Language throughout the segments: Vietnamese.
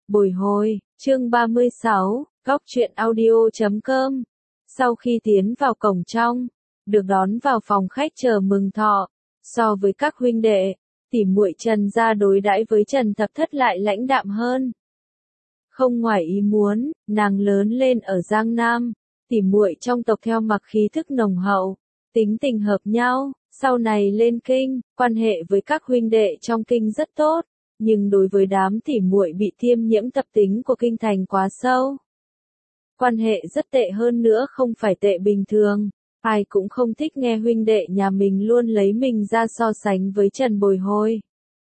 Bồi hồi, chương 36, góc truyện audio.com. Sau khi tiến vào cổng trong, được đón vào phòng khách chờ mừng thọ. So với các huynh đệ, tỉ muội Trần gia đối đãi với Trần Thập Thất lại lãnh đạm hơn. Không ngoài ý muốn, nàng lớn lên ở Giang Nam, tỉ muội trong tộc theo mặc khí thức nồng hậu, tính tình hợp nhau, sau này lên kinh, quan hệ với các huynh đệ trong kinh rất tốt, nhưng đối với đám tỉ muội bị tiêm nhiễm tập tính của kinh thành quá sâu. Quan hệ rất tệ hơn nữa, không phải tệ bình thường, ai cũng không thích nghe huynh đệ nhà mình luôn lấy mình ra so sánh với Trần Bồi Hồi.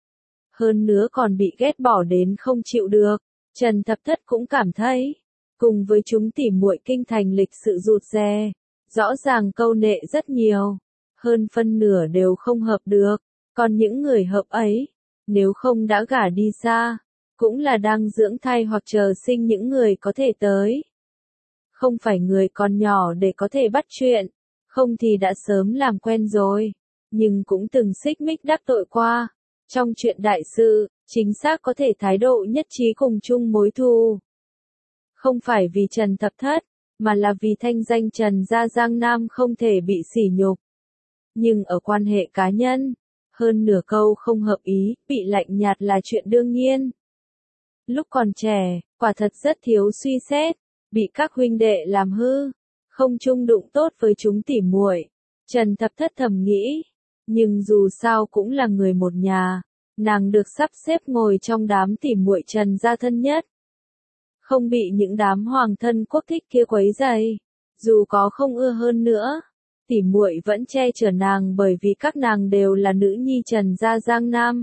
Hơn nữa còn bị ghét bỏ đến không chịu được, Trần Thập Thất cũng cảm thấy, cùng với chúng tỉ muội kinh thành lịch sự rụt rè, rõ ràng câu nệ rất nhiều, hơn phân nửa đều không hợp được, còn những người hợp ấy, nếu không đã gả đi xa, cũng là đang dưỡng thai hoặc chờ sinh những người có thể tới. Không phải người còn nhỏ để có thể bắt chuyện, không thì đã sớm làm quen rồi, nhưng cũng từng xích mích đắc tội qua. Trong chuyện đại sự, chính xác có thể thái độ nhất trí cùng chung mối thù. Không phải vì Trần Thập Thất, mà là vì thanh danh Trần gia Giang Nam không thể bị sỉ nhục. Nhưng ở quan hệ cá nhân, hơn nửa câu không hợp ý, bị lạnh nhạt là chuyện đương nhiên. Lúc còn trẻ, quả thật rất thiếu suy xét, bị các huynh đệ làm hư, không chung đụng tốt với chúng tỉ muội. Trần Thập Thất thầm nghĩ, nhưng dù sao cũng là người một nhà, nàng được sắp xếp ngồi trong đám tỉ muội Trần gia thân nhất. Không bị những đám hoàng thân quốc thích kia quấy rầy, dù có không ưa hơn nữa, tỉ muội vẫn che chở nàng bởi vì các nàng đều là nữ nhi Trần gia Giang Nam.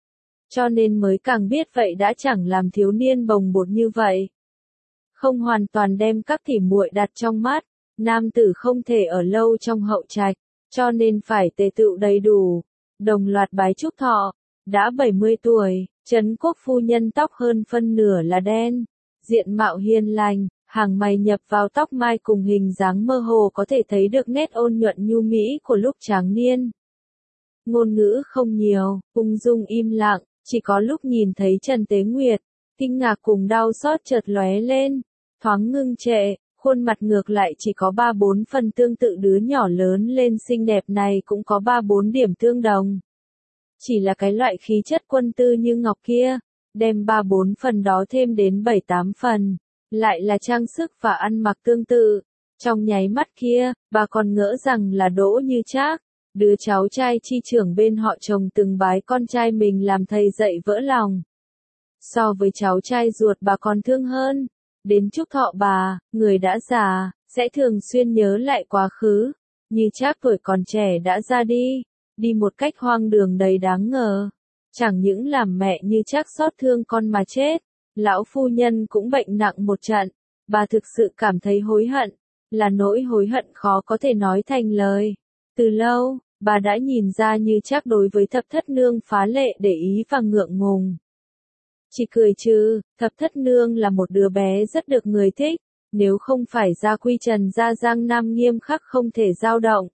Cho nên mới càng biết vậy đã chẳng làm thiếu niên bồng bột như vậy. Không hoàn toàn đem các tỉ muội đặt trong mắt, nam tử không thể ở lâu trong hậu trạch, cho nên phải tề tựu đầy đủ, đồng loạt bái chúc thọ. Đã 70 tuổi, Trấn Quốc phu nhân tóc hơn phân nửa là đen, diện mạo hiền lành, hàng mày nhập vào tóc mai cùng hình dáng mơ hồ có thể thấy được nét ôn nhuận nhu mỹ của lúc tráng niên. Ngôn ngữ không nhiều, ung dung im lặng, chỉ có lúc nhìn thấy Trần Tế Nguyệt, kinh ngạc cùng đau xót chợt lóe lên, thoáng ngưng trệ, khuôn mặt ngược lại chỉ có 3-4 phần tương tự, đứa nhỏ lớn lên xinh đẹp này cũng có 3-4 điểm tương đồng. Chỉ là cái loại khí chất quân tư như ngọc kia, đem 3-4 phần đó thêm đến 7-8 phần, lại là trang sức và ăn mặc tương tự. Trong nháy mắt kia, bà còn ngỡ rằng là Đỗ Như Trác, đứa cháu trai chi trưởng bên họ chồng từng bái con trai mình làm thầy dạy vỡ lòng. So với cháu trai ruột bà còn thương hơn, đến chúc thọ bà, người đã già, sẽ thường xuyên nhớ lại quá khứ, Như Trác tuổi còn trẻ đã ra đi một cách hoang đường đầy đáng ngờ. Chẳng những làm mẹ Như Trác xót thương con mà chết, lão phu nhân cũng bệnh nặng một trận, bà thực sự cảm thấy hối hận, là nỗi hối hận khó có thể nói thành lời. Từ lâu, bà đã nhìn ra Như Trác đối với Thập Thất Nương phá lệ để ý và ngượng ngùng. Chỉ cười trừ, Thập Thất Nương là một đứa bé rất được người thích, nếu không phải gia quy Trần gia Giang Nam nghiêm khắc không thể dao động.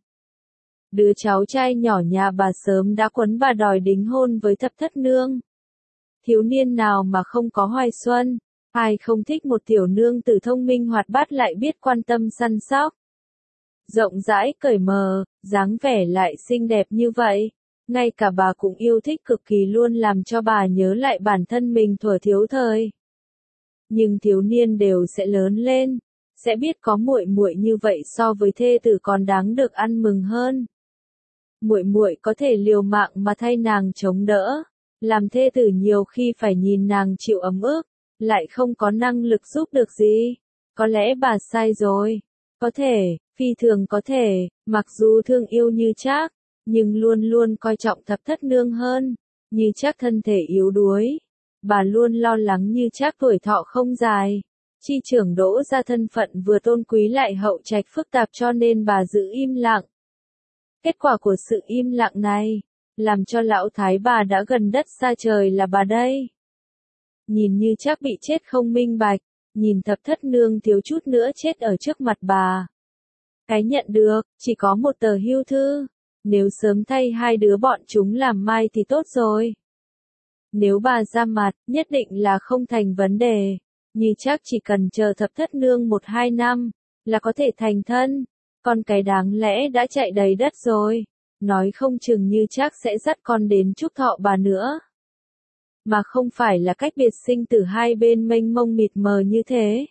Đứa cháu trai nhỏ nhà bà sớm đã quấn bà đòi đính hôn với Thập Thất Nương. Thiếu niên nào mà không có hoài xuân, ai không thích một tiểu nương tử thông minh hoạt bát lại biết quan tâm săn sóc. Rộng rãi cởi mở, dáng vẻ lại xinh đẹp như vậy, ngay cả bà cũng yêu thích cực kỳ, luôn làm cho bà nhớ lại bản thân mình thuở thiếu thời. Nhưng thiếu niên đều sẽ lớn lên, sẽ biết có muội muội như vậy so với thê tử còn đáng được ăn mừng hơn. Muội muội có thể liều mạng mà thay nàng chống đỡ, làm thê tử nhiều khi phải nhìn nàng chịu ấm ức, lại không có năng lực giúp được gì. Có lẽ bà sai rồi. Có thể, phi thường có thể, mặc dù thương yêu Như Trác, nhưng luôn luôn coi trọng Thập Thất Nương hơn. Như Trác thân thể yếu đuối, bà luôn lo lắng Như Trác tuổi thọ không dài. Chi trưởng Đỗ gia thân phận vừa tôn quý lại hậu trạch phức tạp, cho nên bà giữ im lặng. Kết quả của sự im lặng này, làm cho lão thái bà đã gần đất xa trời là bà đây. Nhìn Như Trác bị chết không minh bạch, nhìn Thập Thất Nương thiếu chút nữa chết ở trước mặt bà. Cái nhận được, chỉ có một tờ hưu thư, nếu sớm thay hai đứa bọn chúng làm mai thì tốt rồi. Nếu bà ra mặt, nhất định là không thành vấn đề. Nhi chắc chỉ cần chờ thập thất nương 1-2 năm, là có thể thành thân. Con cái đáng lẽ đã chạy đầy đất rồi. Nói không chừng Như chắc sẽ dắt con đến chúc thọ bà nữa. Mà không phải là cách biệt sinh tử hai bên mênh mông mịt mờ như thế.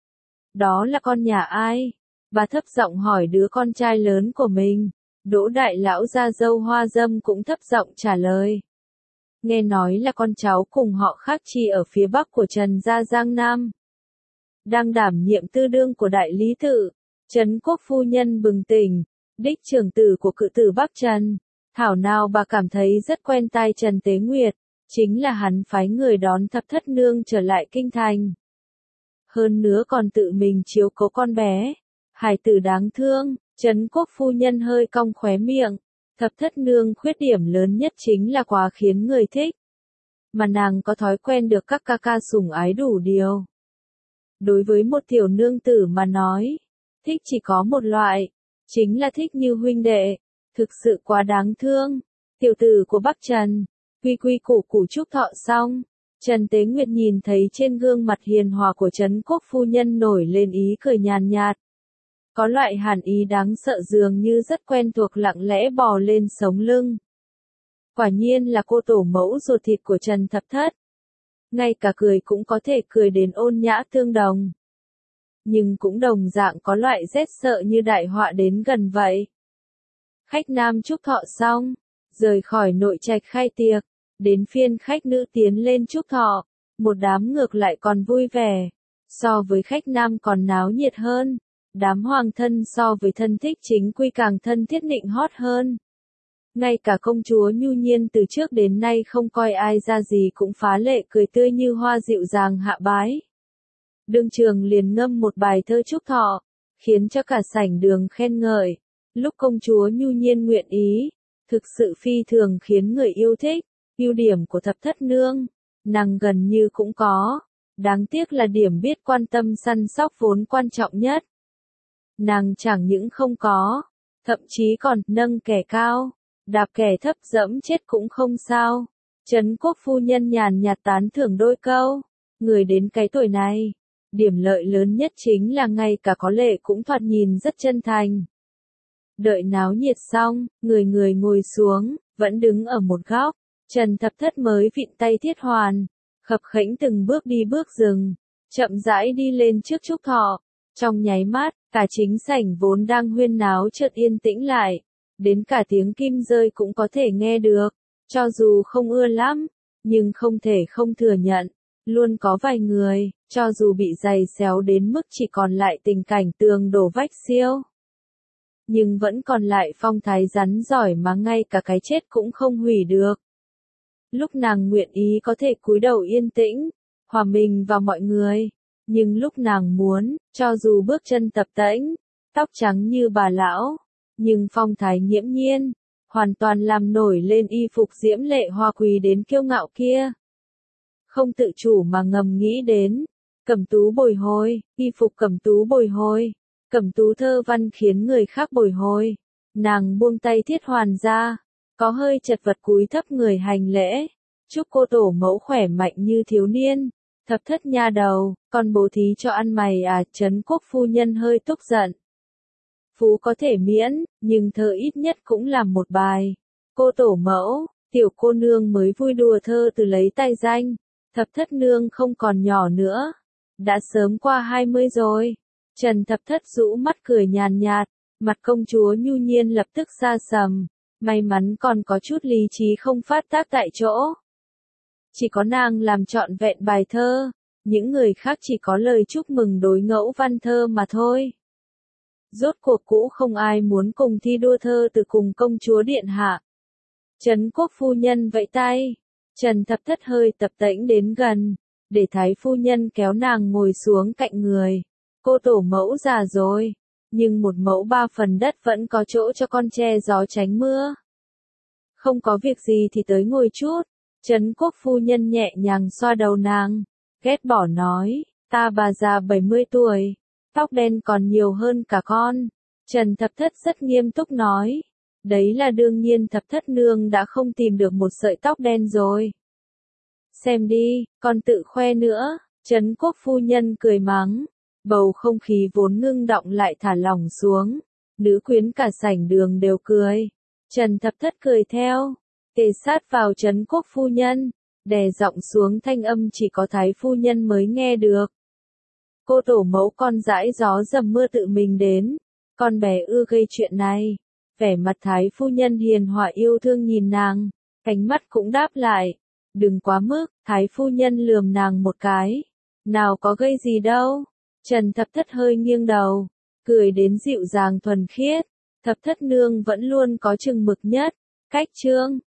Đó là con nhà ai? Bà thấp giọng hỏi đứa con trai lớn của mình. Đỗ đại lão gia dâu Hoa Dâm cũng thấp giọng trả lời. Nghe nói là con cháu cùng họ Khác Chi ở phía bắc của Trần gia Giang Nam. Đang đảm nhiệm tư đương của đại lý tự. Trấn Quốc phu nhân bừng tỉnh. Đích trưởng tử của cự tử Bắc Trần. Thảo nào bà cảm thấy rất quen tai Trần Tế Nguyệt. Chính là hắn phái người đón thập thất nương trở lại kinh thành. Hơn nữa còn tự mình chiếu cố con bé. Hải tử đáng thương. Trấn Quốc phu nhân hơi cong khóe miệng. Thập thất nương khuyết điểm lớn nhất chính là quá khiến người thích. Mà nàng có thói quen được các ca ca sủng ái đủ điều. Đối với một tiểu nương tử mà nói, thích chỉ có một loại, chính là thích như huynh đệ, thực sự quá đáng thương. Tiểu tử của Bắc Trần, quy quy củ củ chúc thọ xong, Trần Tế Nguyệt nhìn thấy trên gương mặt hiền hòa của Trấn Quốc phu nhân nổi lên ý cười nhàn nhạt. Có loại hàn ý đáng sợ dường như rất quen thuộc lặng lẽ bò lên sống lưng. Quả nhiên là cô tổ mẫu ruột thịt của Trần Thập Thất. Ngay cả cười cũng có thể cười đến ôn nhã tương đồng. Nhưng cũng đồng dạng có loại rét sợ như đại họa đến gần vậy. Khách nam chúc thọ xong, rời khỏi nội trạch khai tiệc, đến phiên khách nữ tiến lên chúc thọ, một đám ngược lại còn vui vẻ. So với khách nam còn náo nhiệt hơn. Đám hoàng thân so với thân thích chính quy càng thân thiết nịnh hót hơn. Ngay cả công chúa Nhu Nhiên từ trước đến nay không coi ai ra gì cũng phá lệ cười tươi như hoa dịu dàng hạ bái. Đương trường liền ngâm một bài thơ chúc thọ, khiến cho cả sảnh đường khen ngợi. Lúc công chúa Nhu Nhiên nguyện ý, thực sự phi thường khiến người yêu thích. Ưu điểm của thập thất nương, nàng gần như cũng có. Đáng tiếc là điểm biết quan tâm săn sóc vốn quan trọng nhất. Nàng chẳng những không có, thậm chí còn nâng kẻ cao, đạp kẻ thấp dẫm chết cũng không sao. Trấn Quốc phu nhân nhàn nhạt tán thưởng đôi câu. Người đến cái tuổi này, điểm lợi lớn nhất chính là ngay cả có lệ cũng thoạt nhìn rất chân thành. Đợi náo nhiệt xong, người người ngồi xuống, vẫn đứng ở một góc. Trần Thập Thất mới vịn tay Thiết Hoàn, khập khẽnh từng bước đi bước dừng, chậm rãi đi lên trước chúc thọ. Trong nháy mắt, cả chính sảnh vốn đang huyên náo chợt yên tĩnh lại, đến cả tiếng kim rơi cũng có thể nghe được. Cho dù không ưa lắm, nhưng không thể không thừa nhận, luôn có vài người, cho dù bị giày xéo đến mức chỉ còn lại tình cảnh tường đổ vách siêu, nhưng vẫn còn lại phong thái rắn giỏi mà ngay cả cái chết cũng không hủy được. Lúc nàng nguyện ý có thể cúi đầu yên tĩnh, hòa mình vào mọi người. Nhưng lúc nàng muốn, cho dù bước chân tập tễnh, tóc trắng như bà lão, nhưng phong thái nghiễm nhiên, hoàn toàn làm nổi lên y phục diễm lệ hoa quý đến kiêu ngạo kia. Không tự chủ mà ngầm nghĩ đến, Cẩm Tú bồi hồi, y phục Cẩm Tú bồi hồi, Cẩm Tú thơ văn khiến người khác bồi hồi. Nàng buông tay Thiết Hoàn ra, có hơi chật vật cúi thấp người hành lễ, chúc cô tổ mẫu khỏe mạnh như thiếu niên. Thập Thất nha đầu, con bố thí cho ăn mày à? Trấn Quốc phu nhân hơi tức giận. Phú có thể miễn, nhưng thơ ít nhất cũng làm một bài. Cô tổ mẫu, tiểu cô nương mới vui đùa thơ từ lấy tay danh. Thập Thất nương không còn nhỏ nữa, đã sớm qua 20 rồi. Trần Thập Thất rũ mắt cười nhàn nhạt, mặt công chúa Nhu Nhiên lập tức sa sầm. May mắn còn có chút lý trí không phát tác tại chỗ. Chỉ có nàng làm trọn vẹn bài thơ, những người khác chỉ có lời chúc mừng đối ngẫu văn thơ mà thôi. Rốt cuộc cũ không ai muốn cùng thi đua thơ từ cùng công chúa điện hạ. Trấn Quốc phu nhân vẫy tay, Trần Thập Thất hơi tập tễnh đến gần, để thái phu nhân kéo nàng ngồi xuống cạnh người. Cô tổ mẫu già rồi, nhưng 1 mẫu 3 phần đất vẫn có chỗ cho con che gió tránh mưa. Không có việc gì thì tới ngồi chút. Trấn Quốc phu nhân nhẹ nhàng xoa đầu nàng, ghét bỏ nói, ta bà già 70 tuổi, tóc đen còn nhiều hơn cả con. Trần Thập Thất rất nghiêm túc nói, đấy là đương nhiên. Thập Thất nương đã không tìm được một sợi tóc đen rồi. Xem đi, còn tự khoe nữa. Trấn Quốc phu nhân cười mắng. Bầu không khí vốn ngưng động lại thả lỏng xuống. Nữ quyến cả sảnh đường đều cười. Trần Thập Thất cười theo. Kề sát vào Trấn Quốc phu nhân. Đè giọng xuống thanh âm chỉ có Thái phu nhân mới nghe được. Cô tổ mẫu con dãi gió dầm mưa tự mình đến. Con bé ưa gây chuyện này. Vẻ mặt Thái phu nhân hiền hòa yêu thương nhìn nàng. Cánh mắt cũng đáp lại. Đừng quá mức, Thái phu nhân lườm nàng một cái. Nào có gây gì đâu. Trần Thập Thất hơi nghiêng đầu. Cười đến dịu dàng thuần khiết. Thập Thất nương vẫn luôn có chừng mực nhất. Cách chương